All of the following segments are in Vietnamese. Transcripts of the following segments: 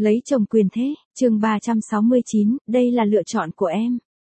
Lấy chồng quyền thế, chương 369, đây là lựa chọn của em.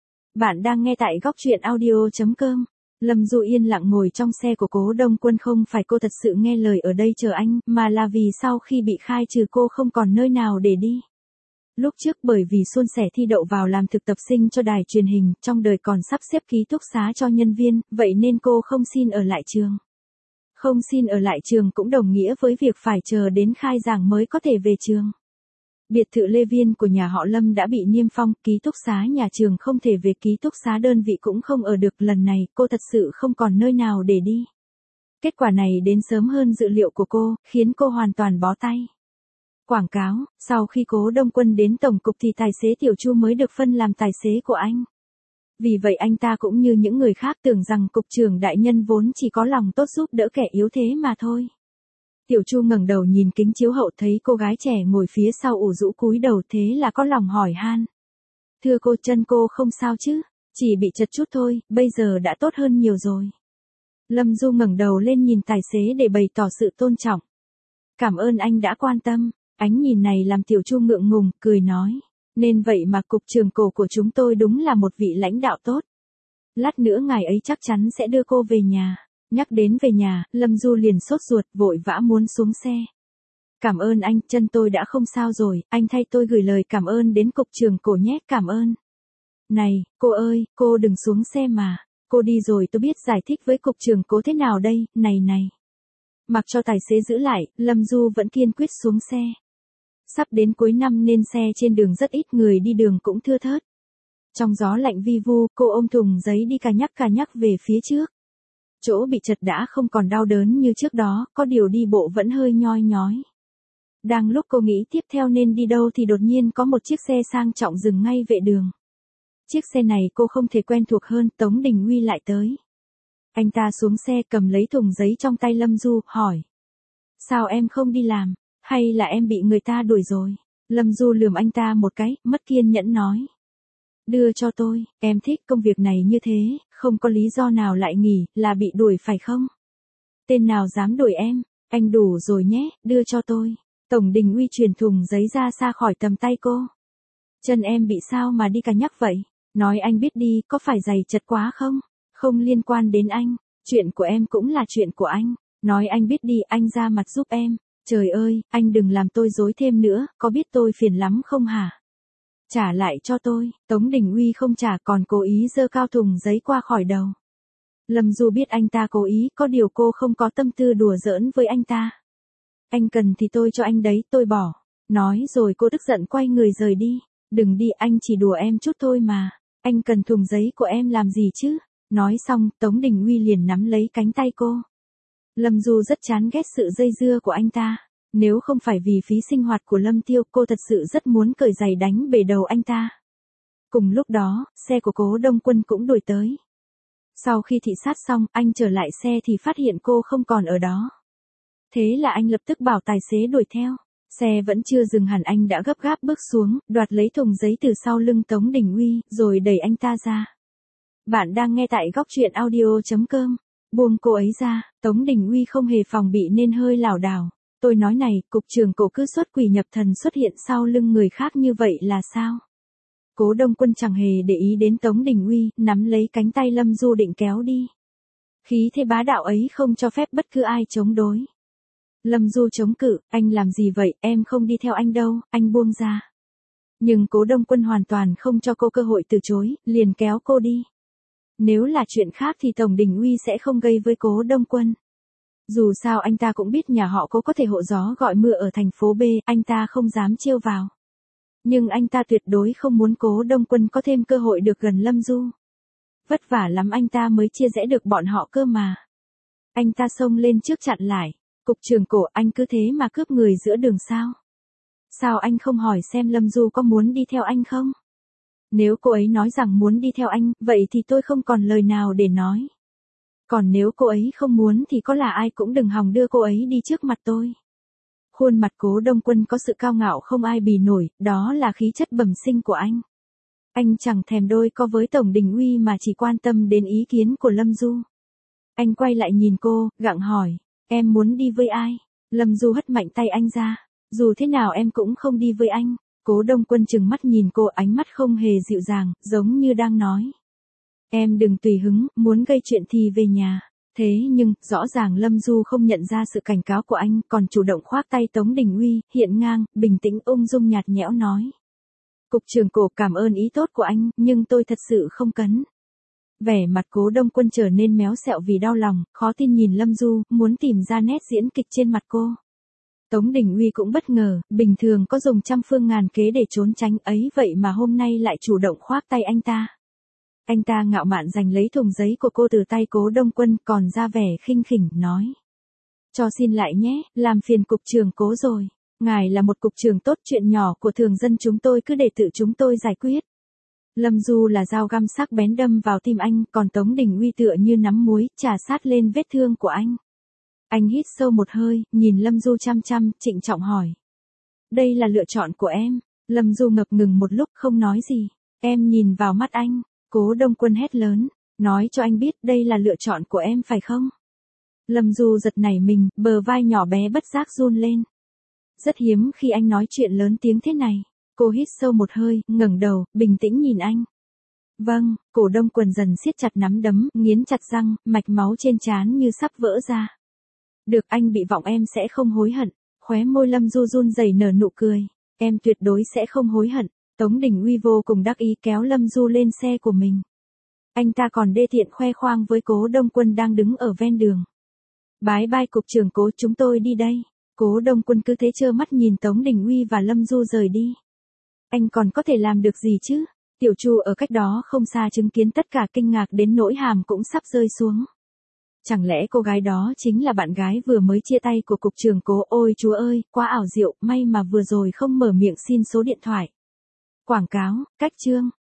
Bạn đang nghe tại góc truyện audio.com. Lâm Du yên lặng ngồi trong xe của Cố Đông Quân, không phải cô thật sự nghe lời ở đây chờ anh, mà là vì sau khi bị khai trừ cô không còn nơi nào để đi. Lúc trước bởi vì suôn sẻ thi đậu vào làm thực tập sinh cho đài truyền hình, trong đời còn sắp xếp ký túc xá cho nhân viên, vậy nên cô không xin ở lại trường. Không xin ở lại trường cũng đồng nghĩa với việc phải chờ đến khai giảng mới có thể về trường. Biệt thự Lê Viên của nhà họ Lâm đã bị niêm phong, ký túc xá nhà trường không thể về, ký túc xá đơn vị cũng không ở được, lần này cô thật sự không còn nơi nào để đi. Kết quả này đến sớm hơn dự liệu của cô, khiến cô hoàn toàn bó tay. Quảng cáo, sau khi Cố Đông Quân đến tổng cục thì tài xế Tiểu Chu mới được phân làm tài xế của anh. Vì vậy anh ta cũng như những người khác tưởng rằng cục trưởng đại nhân vốn chỉ có lòng tốt giúp đỡ kẻ yếu thế mà thôi. Tiểu Chu ngẩng đầu nhìn kính chiếu hậu thấy cô gái trẻ ngồi phía sau ủ rũ cúi đầu, thế là có lòng hỏi han. Thưa cô, chân cô không sao chứ? Chỉ bị chật chút thôi, bây giờ đã tốt hơn nhiều rồi. Lâm Du ngẩng đầu lên nhìn tài xế để bày tỏ sự tôn trọng. Cảm ơn anh đã quan tâm. Ánh nhìn này làm Tiểu Chu ngượng ngùng, cười nói. Nên vậy mà cục trưởng cổ của chúng tôi đúng là một vị lãnh đạo tốt. Lát nữa ngài ấy chắc chắn sẽ đưa cô về nhà. Nhắc đến về nhà, Lâm Du liền sốt ruột, vội vã muốn xuống xe. Cảm ơn anh, chân tôi đã không sao rồi, anh thay tôi gửi lời cảm ơn đến cục trưởng cổ nhé, cảm ơn. Này, cô ơi, cô đừng xuống xe mà. Cô đi rồi tôi biết giải thích với cục trưởng Cố thế nào đây, này. Mặc cho tài xế giữ lại, Lâm Du vẫn kiên quyết xuống xe. Sắp đến cuối năm nên xe trên đường rất ít, người đi đường cũng thưa thớt. Trong gió lạnh vi vu, cô ôm thùng giấy đi cà nhắc về phía trước. Chỗ bị chật đã không còn đau đớn như trước đó, có điều đi bộ vẫn hơi nhoi nhói. Đang lúc cô nghĩ tiếp theo nên đi đâu thì đột nhiên có một chiếc xe sang trọng dừng ngay vệ đường. Chiếc xe này cô không thể quen thuộc hơn, Tống Đình Uy lại tới. Anh ta xuống xe cầm lấy thùng giấy trong tay Lâm Du, hỏi. Sao em không đi làm, hay là em bị người ta đuổi rồi? Lâm Du lườm anh ta một cái, mất kiên nhẫn nói. Đưa cho tôi, em thích công việc này như thế, không có lý do nào lại nghỉ, là bị đuổi phải không? Tên nào dám đuổi em, anh đủ rồi nhé, đưa cho tôi. Tổng Đình Uy truyền thùng giấy ra xa khỏi tầm tay cô. Chân em bị sao mà đi cà nhắc vậy? Nói anh biết đi, có phải giày chật quá không? Không liên quan đến anh, chuyện của em cũng là chuyện của anh. Nói anh biết đi, anh ra mặt giúp em. Trời ơi, anh đừng làm tôi dối thêm nữa, có biết tôi phiền lắm không hả? Trả lại cho tôi. Tống Đình Uy không trả còn cố ý giơ cao thùng giấy qua khỏi đầu. Lâm Du biết anh ta cố ý, có điều cô không có tâm tư đùa giỡn với anh ta. Anh cần thì tôi cho anh đấy, tôi bỏ. Nói rồi cô tức giận quay người rời đi. Đừng đi, anh chỉ đùa em chút thôi mà. Anh cần thùng giấy của em làm gì chứ? Nói xong, Tống Đình Uy liền nắm lấy cánh tay cô. Lâm Du rất chán ghét sự dây dưa của anh ta. Nếu không phải vì phí sinh hoạt của Lâm Tiêu, cô thật sự rất muốn cởi giày đánh bể đầu anh ta. Cùng lúc đó, xe của Cố Đông Quân cũng đuổi tới. Sau khi thị sát xong, anh trở lại xe thì phát hiện cô không còn ở đó. Thế là anh lập tức bảo tài xế đuổi theo. Xe vẫn chưa dừng hẳn, anh đã gấp gáp bước xuống, đoạt lấy thùng giấy từ sau lưng Tống Đình Uy, rồi đẩy anh ta ra. Bạn đang nghe tại góc truyện audio.com. Buông cô ấy ra, Tống Đình Uy không hề phòng bị nên hơi lảo đảo. Tôi nói này, cục trưởng cổ cứ xuất quỷ nhập thần xuất hiện sau lưng người khác như vậy là sao? Cố Đông Quân chẳng hề để ý đến Tống Đình Uy, nắm lấy cánh tay Lâm Du định kéo đi. Khí thế bá đạo ấy không cho phép bất cứ ai chống đối. Lâm Du chống cự, anh làm gì vậy, em không đi theo anh đâu, anh buông ra. Nhưng Cố Đông Quân hoàn toàn không cho cô cơ hội từ chối, liền kéo cô đi. Nếu là chuyện khác thì Tổng Đình Uy sẽ không gây với Cố Đông Quân. Dù sao anh ta cũng biết nhà họ Cố có thể hộ gió gọi mưa ở thành phố B, anh ta không dám trêu vào. Nhưng anh ta tuyệt đối không muốn Cố Đông Quân có thêm cơ hội được gần Lâm Du. Vất vả lắm anh ta mới chia rẽ được bọn họ cơ mà. Anh ta xông lên trước chặn lại. Cục trưởng cổ, anh cứ thế mà cướp người giữa đường sao? Sao anh không hỏi xem Lâm Du có muốn đi theo anh không? Nếu cô ấy nói rằng muốn đi theo anh, vậy thì tôi không còn lời nào để nói. Còn nếu cô ấy không muốn thì có là ai cũng đừng hòng đưa cô ấy đi trước mặt tôi. Khuôn mặt Cố Đông Quân có sự cao ngạo không ai bì nổi, đó là khí chất bẩm sinh của anh. Anh chẳng thèm đôi co với Tổng Đình Uy mà chỉ quan tâm đến ý kiến của Lâm Du. Anh quay lại nhìn cô, gặng hỏi, em muốn đi với ai? Lâm Du hất mạnh tay anh ra. Dù thế nào em cũng không đi với anh. Cố Đông Quân trừng mắt nhìn cô, ánh mắt không hề dịu dàng, giống như đang nói. Em đừng tùy hứng, muốn gây chuyện thì về nhà. Thế nhưng, rõ ràng Lâm Du không nhận ra sự cảnh cáo của anh, còn chủ động khoác tay Tống Đình Uy, hiện ngang, bình tĩnh ung dung nhạt nhẽo nói. Cục trưởng Cổ, cảm ơn ý tốt của anh, nhưng tôi thật sự không cần. Vẻ mặt Cố Đông Quân trở nên méo xẹo vì đau lòng, khó tin nhìn Lâm Du, muốn tìm ra nét diễn kịch trên mặt cô. Tống Đình Uy cũng bất ngờ, bình thường có dùng trăm phương ngàn kế để trốn tránh ấy vậy mà hôm nay lại chủ động khoác tay anh ta. Anh ta ngạo mạn giành lấy thùng giấy của cô từ tay Cố Đông Quân, còn ra vẻ khinh khỉnh, nói. Cho xin lại nhé, làm phiền cục trưởng Cố rồi. Ngài là một cục trưởng tốt, chuyện nhỏ của thường dân chúng tôi cứ để tự chúng tôi giải quyết. Lâm Du là dao găm sắc bén đâm vào tim anh, còn Tống Đình Uy tựa như nắm muối, chà sát lên vết thương của anh. Anh hít sâu một hơi, nhìn Lâm Du chăm chăm, trịnh trọng hỏi. Đây là lựa chọn của em. Lâm Du ngập ngừng một lúc không nói gì. Em nhìn vào mắt anh. Cố Đông Quân hét lớn. Nói cho anh biết đây là lựa chọn của em phải không? Lâm Du giật nảy mình, bờ vai nhỏ bé bất giác run lên. Rất hiếm khi anh nói chuyện lớn tiếng thế này. Cô hít sâu một hơi, ngẩng đầu, bình tĩnh nhìn anh. Vâng, Cổ Đông Quân dần siết chặt nắm đấm, nghiến chặt răng, mạch máu trên trán như sắp vỡ ra. Được, anh bị vọng em sẽ không hối hận. Khóe môi Lâm Du run rẩy nở nụ cười. Em tuyệt đối sẽ không hối hận. Tống Đình Uy vô cùng đắc ý kéo Lâm Du lên xe của mình. Anh ta còn đê tiện khoe khoang với Cố Đông Quân đang đứng ở ven đường. Bái bai cục trưởng Cố, chúng tôi đi đây. Cố Đông Quân cứ thế trơ mắt nhìn Tống Đình Uy và Lâm Du rời đi. Anh còn có thể làm được gì chứ? Tiểu Chu ở cách đó không xa chứng kiến tất cả, kinh ngạc đến nỗi hàm cũng sắp rơi xuống. Chẳng lẽ cô gái đó chính là bạn gái vừa mới chia tay của cục trưởng Cố? Ôi Chúa ơi, quá ảo diệu, may mà vừa rồi không mở miệng xin số điện thoại. Quảng cáo, cách chương.